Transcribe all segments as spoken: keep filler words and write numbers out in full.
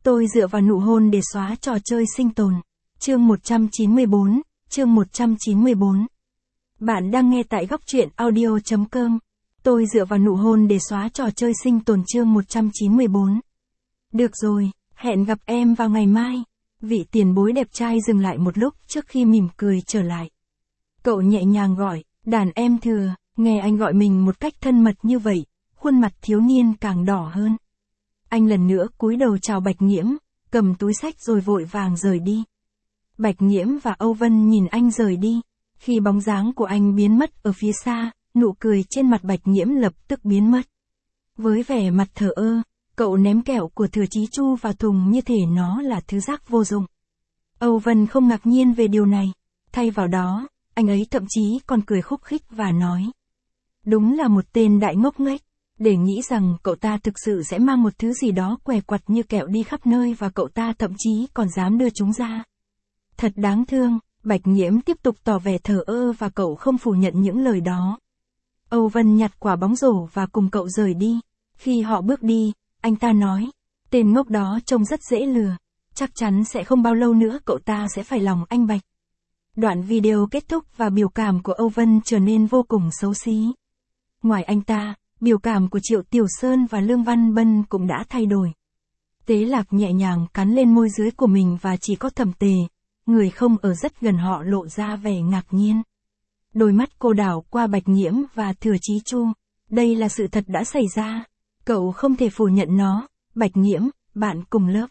Tôi dựa vào nụ hôn để xóa trò chơi sinh tồn. Chương một trăm chín mươi bốn, chương một trăm chín mươi bốn. Bạn đang nghe tại góc truyện audio chấm com. Tôi dựa vào nụ hôn để xóa trò chơi sinh tồn chương một trăm chín mươi bốn. Được rồi, hẹn gặp em vào ngày mai. Vị tiền bối đẹp trai dừng lại một lúc trước khi mỉm cười trở lại. Cậu nhẹ nhàng gọi, đàn em Thừa, nghe anh gọi mình một cách thân mật như vậy, khuôn mặt thiếu niên càng đỏ hơn. Anh lần nữa cúi đầu chào Bạch Nghiễm, cầm túi xách rồi vội vàng rời đi. Bạch Nghiễm và Âu Vân nhìn anh rời đi. Khi bóng dáng của anh biến mất ở phía xa, nụ cười trên mặt Bạch Nghiễm lập tức biến mất. Với vẻ mặt thờ ơ, cậu ném kẹo của Thừa Chí Chu vào thùng như thể nó là thứ rác vô dụng. Âu Vân không ngạc nhiên về điều này. Thay vào đó, anh ấy thậm chí còn cười khúc khích và nói. Đúng là một tên đại ngốc nghếch. Để nghĩ rằng cậu ta thực sự sẽ mang một thứ gì đó què quặt như kẹo đi khắp nơi và cậu ta thậm chí còn dám đưa chúng ra. Thật đáng thương, Bạch Nghiễm tiếp tục tỏ vẻ thờ ơ và cậu không phủ nhận những lời đó. Âu Vân nhặt quả bóng rổ và cùng cậu rời đi. Khi họ bước đi, anh ta nói, tên ngốc đó trông rất dễ lừa, chắc chắn sẽ không bao lâu nữa cậu ta sẽ phải lòng anh Bạch. Đoạn video kết thúc và biểu cảm của Âu Vân trở nên vô cùng xấu xí. Ngoài anh ta, biểu cảm của Triệu Tiểu Sơn và Lương Văn Bân cũng đã thay đổi. Tế Lạc nhẹ nhàng cắn lên môi dưới của mình và chỉ có Thẩm Tề, người không ở rất gần họ lộ ra vẻ ngạc nhiên. Đôi mắt cô đảo qua Bạch Nghiễm và Thừa Chí Chu. Đây là sự thật đã xảy ra. Cậu không thể phủ nhận nó. Bạch Nghiễm, bạn cùng lớp.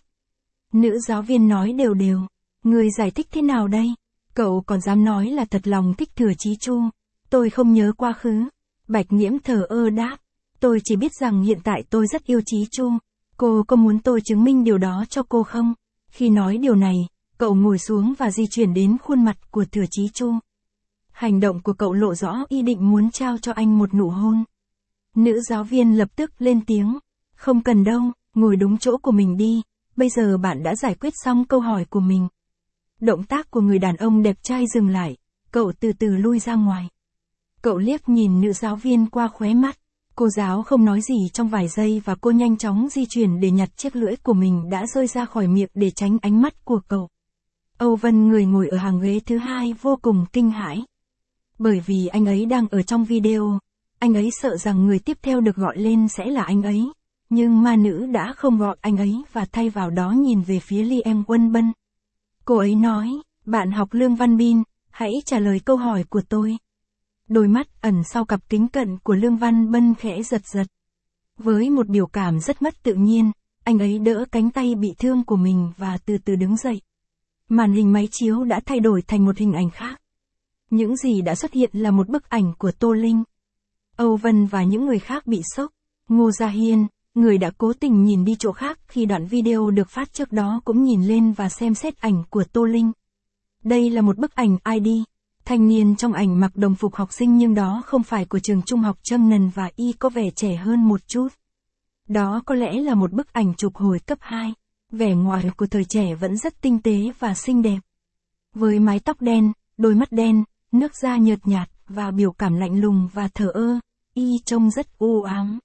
Nữ giáo viên nói đều đều. Người giải thích thế nào đây? Cậu còn dám nói là thật lòng thích Thừa Chí Chu. Tôi không nhớ quá khứ. Bạch Nghiễm thờ ơ đáp. Tôi chỉ biết rằng hiện tại tôi rất yêu Chí Chu. Cô có muốn tôi chứng minh điều đó cho cô không? Khi nói điều này, cậu ngồi xuống và di chuyển đến khuôn mặt của Thừa Chí Chu. Hành động của cậu lộ rõ ý định muốn trao cho anh một nụ hôn. Nữ giáo viên lập tức lên tiếng. Không cần đâu, ngồi đúng chỗ của mình đi. Bây giờ bạn đã giải quyết xong câu hỏi của mình. Động tác của người đàn ông đẹp trai dừng lại. Cậu từ từ lui ra ngoài. Cậu liếc nhìn nữ giáo viên qua khóe mắt. Cô giáo không nói gì trong vài giây và cô nhanh chóng di chuyển để nhặt chiếc lưỡi của mình đã rơi ra khỏi miệng để tránh ánh mắt của cậu. Âu Vân người ngồi ở hàng ghế thứ hai vô cùng kinh hãi. Bởi vì anh ấy đang ở trong video, anh ấy sợ rằng người tiếp theo được gọi lên sẽ là anh ấy. Nhưng ma nữ đã không gọi anh ấy và thay vào đó nhìn về phía Liêm Quân Bân. Cô ấy nói, bạn học Lương Văn Bin, hãy trả lời câu hỏi của tôi. Đôi mắt ẩn sau cặp kính cận của Lương Văn Bân khẽ giật giật. Với một biểu cảm rất mất tự nhiên, anh ấy đỡ cánh tay bị thương của mình và từ từ đứng dậy. Màn hình máy chiếu đã thay đổi thành một hình ảnh khác. Những gì đã xuất hiện là một bức ảnh của Tô Linh. Âu Vân và những người khác bị sốc. Ngô Gia Hiên, người đã cố tình nhìn đi chỗ khác khi đoạn video được phát trước đó cũng nhìn lên và xem xét ảnh của Tô Linh. Đây là một bức ảnh i đê. Thanh niên trong ảnh mặc đồng phục học sinh nhưng đó không phải của trường trung học Trâm Nần và y có vẻ trẻ hơn một chút. Đó có lẽ là một bức ảnh chụp hồi cấp hai. Vẻ ngoài của thời trẻ vẫn rất tinh tế và xinh đẹp. Với mái tóc đen, đôi mắt đen, nước da nhợt nhạt và biểu cảm lạnh lùng và thờ ơ, y trông rất u ám.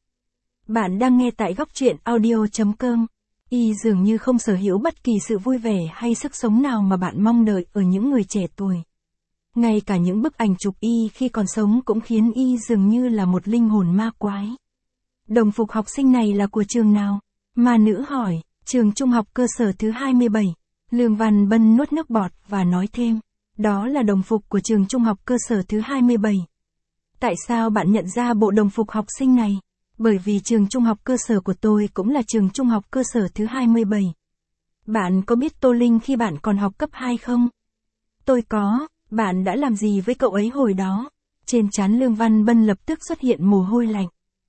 Bạn đang nghe tại góc truyện audio chấm com. Y dường như không sở hữu bất kỳ sự vui vẻ hay sức sống nào mà bạn mong đợi ở những người trẻ tuổi. Ngay cả những bức ảnh chụp y khi còn sống cũng khiến y dường như là một linh hồn ma quái. Đồng phục học sinh này là của trường nào? Ma nữ hỏi. Trường trung học cơ sở thứ hai mươi bảy. Lương Văn Bân nuốt nước bọt và nói thêm. Đó là đồng phục của trường trung học cơ sở thứ hai mươi bảy. Tại sao bạn nhận ra bộ đồng phục học sinh này? Bởi vì trường trung học cơ sở của tôi cũng là trường trung học cơ sở thứ hai mươi bảy. Bạn có biết Tô Linh khi bạn còn học cấp hai không? Tôi có. Bạn đã làm gì với cậu ấy hồi đó? Trên trán Lương Văn Bân lập tức xuất hiện mồ hôi lạnh.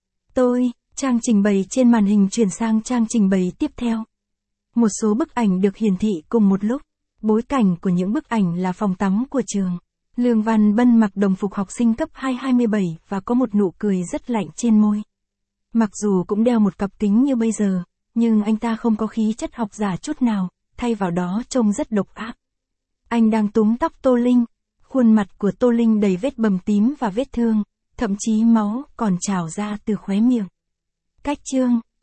Tôi, trang trình bày trên màn hình chuyển sang trang trình bày tiếp theo. Một số bức ảnh được hiển thị cùng một lúc. Bối cảnh của những bức ảnh là phòng tắm của trường. Lương Văn Bân mặc đồng phục học sinh cấp hai hai mươi bảy và có một nụ cười rất lạnh trên môi. Mặc dù cũng đeo một cặp kính như bây giờ, nhưng anh ta không có khí chất học giả chút nào, thay vào đó trông rất độc ác. Anh đang túm tóc Tô Linh. Khuôn mặt của Tô Linh đầy vết bầm tím và vết thương, thậm chí máu còn trào ra từ khóe miệng. Cách chương